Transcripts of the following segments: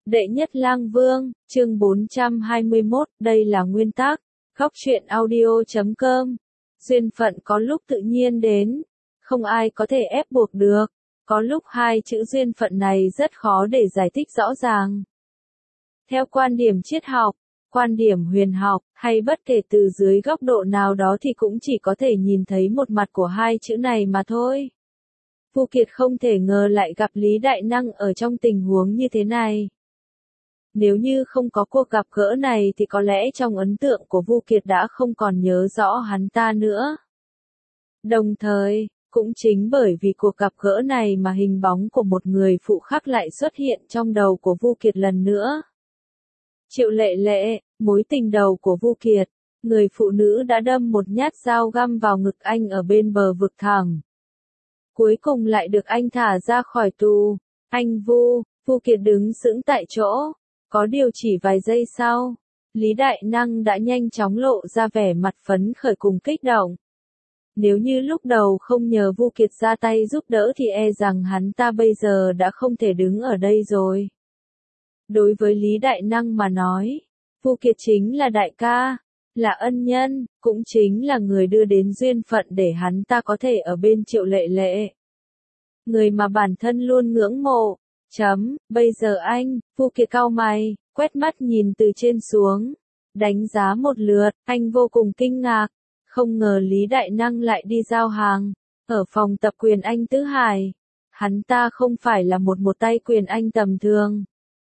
Đệ nhất lang vương, chương 421, đây là nguyên tắc. Góc truyện audio.com. Duyên phận có lúc tự nhiên đến, không ai có thể ép buộc được. Có lúc hai chữ duyên phận này rất khó để giải thích rõ ràng. Theo quan điểm triết học, quan điểm huyền học, hay bất kể từ dưới góc độ nào đó thì cũng chỉ có thể nhìn thấy một mặt của hai chữ này mà thôi. Vu Kiệt không thể ngờ lại gặp Lý Đại Năng ở trong tình huống như thế này. Nếu như không có cuộc gặp gỡ này thì có lẽ trong ấn tượng của Vu Kiệt đã không còn nhớ rõ hắn ta nữa. Đồng thời, cũng chính bởi vì cuộc gặp gỡ này mà hình bóng của một người phụ khác lại xuất hiện trong đầu của Vu Kiệt lần nữa. Triệu Lệ Lệ, mối tình đầu của Vu Kiệt, người phụ nữ đã đâm một nhát dao găm vào ngực anh ở bên bờ vực thẳm. Cuối cùng lại được anh thả ra khỏi tù. Anh Vu Kiệt đứng sững tại chỗ. Có điều chỉ vài giây sau, Lý Đại Năng đã nhanh chóng lộ ra vẻ mặt phấn khởi cùng kích động. Nếu như lúc đầu không nhờ Vu Kiệt ra tay giúp đỡ thì e rằng hắn ta bây giờ đã không thể đứng ở đây rồi. Đối với Lý Đại Năng mà nói, Vu Kiệt chính là đại ca, là ân nhân, cũng chính là người đưa đến duyên phận để hắn ta có thể ở bên Triệu Lệ Lệ. Người mà bản thân luôn ngưỡng mộ. Bây giờ anh, Vu Kiệt cau mày, quét mắt nhìn từ trên xuống, đánh giá một lượt, anh vô cùng kinh ngạc, không ngờ Lý Đại Năng lại đi giao hàng, ở phòng tập quyền Anh Tứ Hải. Hắn ta không phải là một tay quyền Anh tầm thường.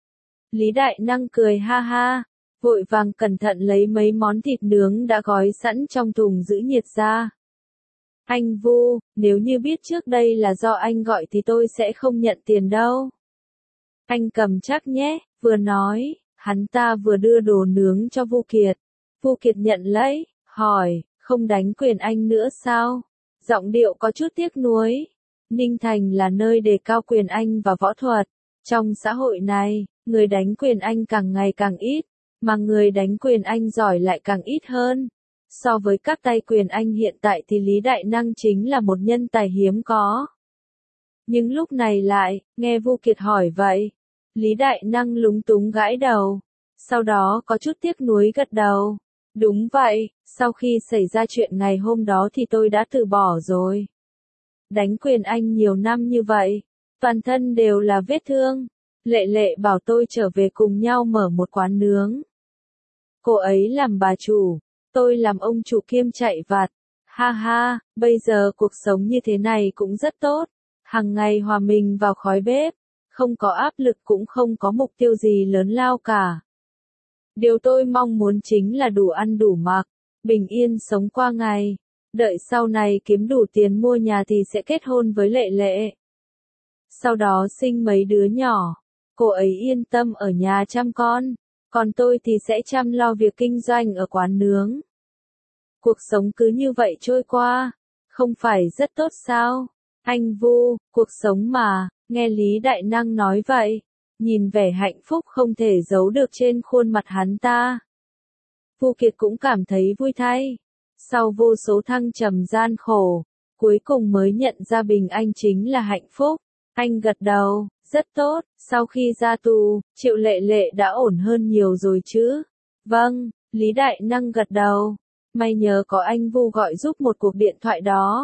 Lý Đại Năng cười ha ha, vội vàng cẩn thận lấy mấy món thịt nướng đã gói sẵn trong thùng giữ nhiệt ra. Anh Vu, nếu như biết trước đây là do anh gọi thì tôi sẽ không nhận tiền đâu. Anh cầm chắc nhé, vừa nói, hắn ta vừa đưa đồ nướng cho Vu Kiệt. Vu Kiệt nhận lấy, hỏi, không đánh quyền Anh nữa sao? Giọng điệu có chút tiếc nuối. Ninh Thành là nơi đề cao quyền Anh và võ thuật. Trong xã hội này, người đánh quyền Anh càng ngày càng ít, mà người đánh quyền Anh giỏi lại càng ít hơn. So với các tay quyền Anh hiện tại thì Lý Đại Năng chính là một nhân tài hiếm có. Nhưng lúc này lại, nghe Vu Kiệt hỏi vậy, Lý Đại Năng lúng túng gãi đầu, sau đó có chút tiếc nuối gật đầu. Đúng vậy, sau khi xảy ra chuyện ngày hôm đó thì tôi đã từ bỏ rồi. Đánh quyền Anh nhiều năm như vậy, toàn thân đều là vết thương. Lệ Lệ bảo tôi trở về cùng nhau mở một quán nướng. Cô ấy làm bà chủ, tôi làm ông chủ kiêm chạy vặt. Ha ha, bây giờ cuộc sống như thế này cũng rất tốt. Hằng ngày hòa mình vào khói bếp, không có áp lực cũng không có mục tiêu gì lớn lao cả. Điều tôi mong muốn chính là đủ ăn đủ mặc, bình yên sống qua ngày. Đợi sau này kiếm đủ tiền mua nhà thì sẽ kết hôn với Lệ Lệ. Sau đó sinh mấy đứa nhỏ, cô ấy yên tâm ở nhà chăm con, còn tôi thì sẽ chăm lo việc kinh doanh ở quán nướng. Cuộc sống cứ như vậy trôi qua, không phải rất tốt sao? Anh Vu, cuộc sống mà, nghe Lý Đại Năng nói vậy, nhìn vẻ hạnh phúc không thể giấu được trên khuôn mặt hắn ta. Vu Kiệt cũng cảm thấy vui thay. Sau vô số thăng trầm gian khổ, cuối cùng mới nhận ra bình an chính là hạnh phúc. Anh gật đầu, rất tốt, sau khi ra tù, Triệu Lệ Lệ đã ổn hơn nhiều rồi chứ? Vâng, Lý Đại Năng gật đầu. May nhờ có anh Vu gọi giúp một cuộc điện thoại đó.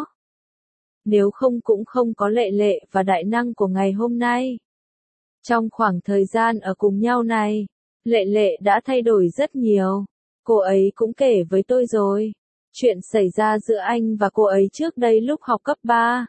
Nếu không cũng không có Lệ Lệ và Đại Năng của ngày hôm nay. Trong khoảng thời gian ở cùng nhau này, Lệ Lệ đã thay đổi rất nhiều. Cô ấy cũng kể với tôi rồi. Chuyện xảy ra giữa anh và cô ấy trước đây lúc học cấp 3.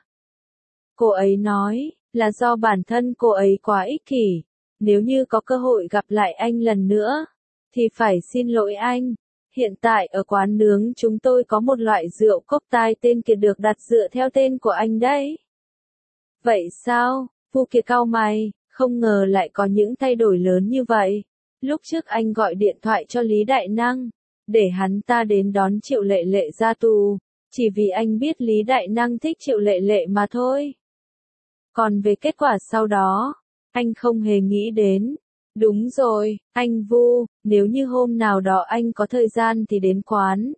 Cô ấy nói, là do bản thân cô ấy quá ích kỷ. Nếu như có cơ hội gặp lại anh lần nữa, thì phải xin lỗi anh. Hiện tại ở quán nướng chúng tôi có một loại rượu cốc tai tên Kiệt được đặt dựa theo tên của anh đấy. Vậy sao? Vu Kiệt cau mày, không ngờ lại có những thay đổi lớn như vậy. Lúc trước anh gọi điện thoại cho Lý Đại Năng, để hắn ta đến đón Triệu Lệ Lệ ra tù, chỉ vì anh biết Lý Đại Năng thích Triệu Lệ Lệ mà thôi. Còn về kết quả sau đó, anh không hề nghĩ đến. Đúng rồi, anh Vu, nếu như hôm nào đó anh có thời gian thì đến quán.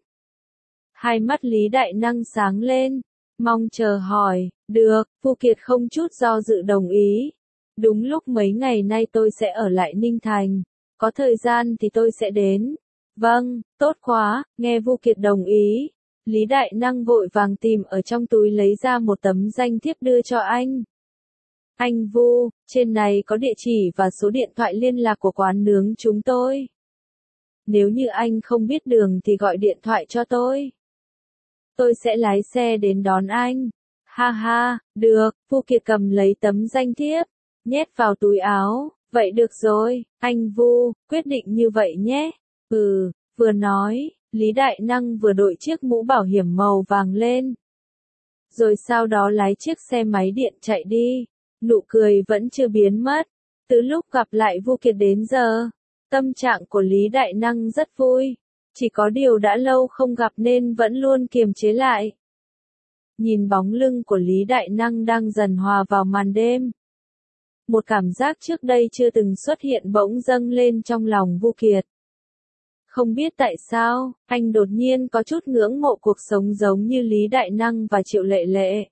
Hai mắt Lý Đại Năng sáng lên, mong chờ hỏi, được, Vu Kiệt không chút do dự đồng ý. Đúng lúc mấy ngày nay tôi sẽ ở lại Ninh Thành. Có thời gian thì tôi sẽ đến. Vâng, tốt quá, nghe Vu Kiệt đồng ý. Lý Đại Năng vội vàng tìm ở trong túi lấy ra một tấm danh thiếp đưa cho anh. Anh Vu, trên này có địa chỉ và số điện thoại liên lạc của quán nướng chúng tôi. Nếu như anh không biết đường thì gọi điện thoại cho tôi. Tôi sẽ lái xe đến đón anh. Ha ha, được, Vu Kiệt cầm lấy tấm danh thiếp, nhét vào túi áo. Vậy được rồi, anh Vu, quyết định như vậy nhé. Vừa nói, Lý Đại Năng vừa đội chiếc mũ bảo hiểm màu vàng lên. Rồi sau đó lái chiếc xe máy điện chạy đi. Nụ cười vẫn chưa biến mất. Từ lúc gặp lại Vu Kiệt đến giờ, tâm trạng của Lý Đại Năng rất vui. Chỉ có điều đã lâu không gặp nên vẫn luôn kiềm chế lại. Nhìn bóng lưng của Lý Đại Năng đang dần hòa vào màn đêm. Một cảm giác trước đây chưa từng xuất hiện bỗng dâng lên trong lòng Vu Kiệt. Không biết tại sao, anh đột nhiên có chút ngưỡng mộ cuộc sống giống như Lý Đại Năng và Triệu Lệ Lệ.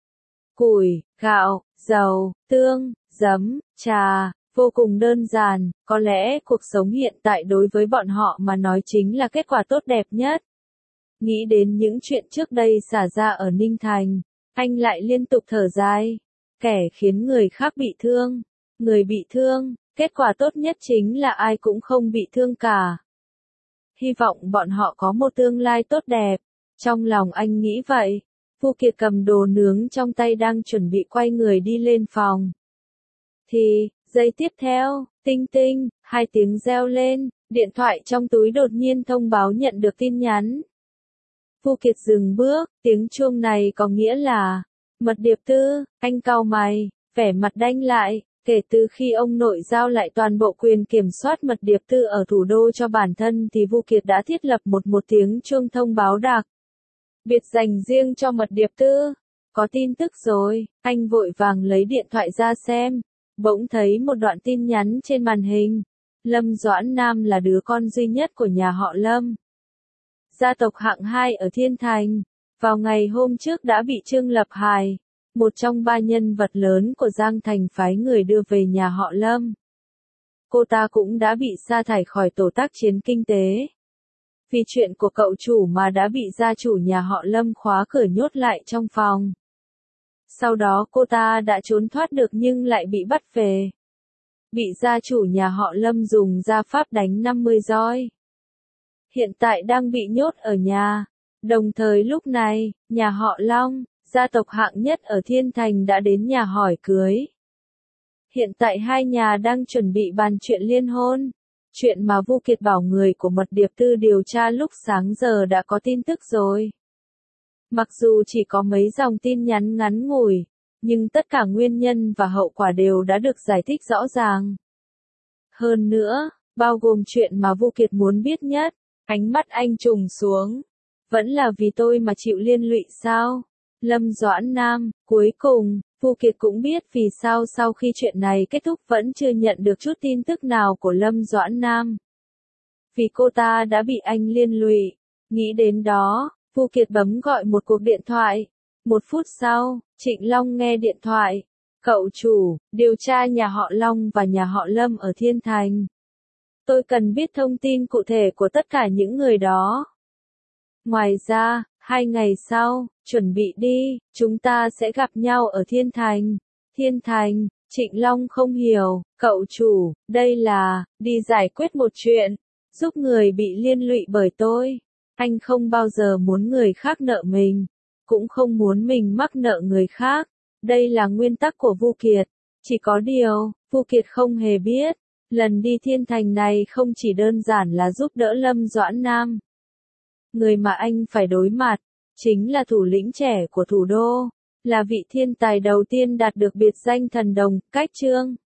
Củi, gạo, dầu, tương, giấm, trà, vô cùng đơn giản, có lẽ cuộc sống hiện tại đối với bọn họ mà nói chính là kết quả tốt đẹp nhất. Nghĩ đến những chuyện trước đây xảy ra ở Ninh Thành, anh lại liên tục thở dài. Kẻ khiến người khác bị thương, người bị thương, kết quả tốt nhất chính là ai cũng không bị thương cả. Hy vọng bọn họ có một tương lai tốt đẹp. Trong lòng anh nghĩ vậy. Vu Kiệt cầm đồ nướng trong tay đang chuẩn bị quay người đi lên phòng. Thì, giây tiếp theo, tinh tinh, 2 tiếng reo lên, điện thoại trong túi đột nhiên thông báo nhận được tin nhắn. Vu Kiệt dừng bước, tiếng chuông này có nghĩa là, Mật Điệp Tư, anh cau mày, vẻ mặt đanh lại. Kể từ khi ông nội giao lại toàn bộ quyền kiểm soát Mật Điệp Tư ở thủ đô cho bản thân thì Vu Kiệt đã thiết lập một tiếng chuông thông báo đặc biệt dành riêng cho Mật Điệp Tư. Có tin tức rồi, anh vội vàng lấy điện thoại ra xem. Bỗng thấy một đoạn tin nhắn trên màn hình. Lâm Doãn Nam là đứa con duy nhất của nhà họ Lâm. Gia tộc hạng 2 ở Thiên Thành. Vào ngày hôm trước đã bị Trương Lập Hải, một trong 3 nhân vật lớn của Giang Thành phái người đưa về nhà họ Lâm. Cô ta cũng đã bị sa thải khỏi tổ tác chiến kinh tế. Vì chuyện của cậu chủ mà đã bị gia chủ nhà họ Lâm khóa cửa nhốt lại trong phòng. Sau đó cô ta đã trốn thoát được nhưng lại bị bắt về. Bị gia chủ nhà họ Lâm dùng gia pháp đánh 50 roi. Hiện tại đang bị nhốt ở nhà. Đồng thời lúc này, nhà họ Long, gia tộc hạng nhất ở Thiên Thành đã đến nhà hỏi cưới. Hiện tại hai nhà đang chuẩn bị bàn chuyện liên hôn. Chuyện mà Vu Kiệt bảo người của Mật Điệp Tư điều tra lúc sáng giờ đã có tin tức rồi. Mặc dù chỉ có mấy dòng tin nhắn ngắn ngủi, nhưng tất cả nguyên nhân và hậu quả đều đã được giải thích rõ ràng. Hơn nữa, bao gồm chuyện mà Vu Kiệt muốn biết nhất, ánh mắt anh trùng xuống. Vẫn là vì tôi mà chịu liên lụy sao? Lâm Doãn Nam, cuối cùng, Vu Kiệt cũng biết vì sao sau khi chuyện này kết thúc vẫn chưa nhận được chút tin tức nào của Lâm Doãn Nam. Vì cô ta đã bị anh liên lụy. Nghĩ đến đó, Vu Kiệt bấm gọi một cuộc điện thoại. 1 phút sau, Trịnh Long nghe điện thoại. Cậu chủ, điều tra nhà họ Long và nhà họ Lâm ở Thiên Thành. Tôi cần biết thông tin cụ thể của tất cả những người đó. Ngoài ra, 2 ngày sau, chuẩn bị đi, chúng ta sẽ gặp nhau ở Thiên Thành. Thiên Thành, Trịnh Long không hiểu, cậu chủ, đây là, đi giải quyết một chuyện, giúp người bị liên lụy bởi tôi. Anh không bao giờ muốn người khác nợ mình, cũng không muốn mình mắc nợ người khác. Đây là nguyên tắc của Vu Kiệt. Chỉ có điều, Vu Kiệt không hề biết, lần đi Thiên Thành này không chỉ đơn giản là giúp đỡ Lâm Doãn Nam. Người mà anh phải đối mặt, chính là thủ lĩnh trẻ của thủ đô, là vị thiên tài đầu tiên đạt được biệt danh thần đồng, Cách Trương.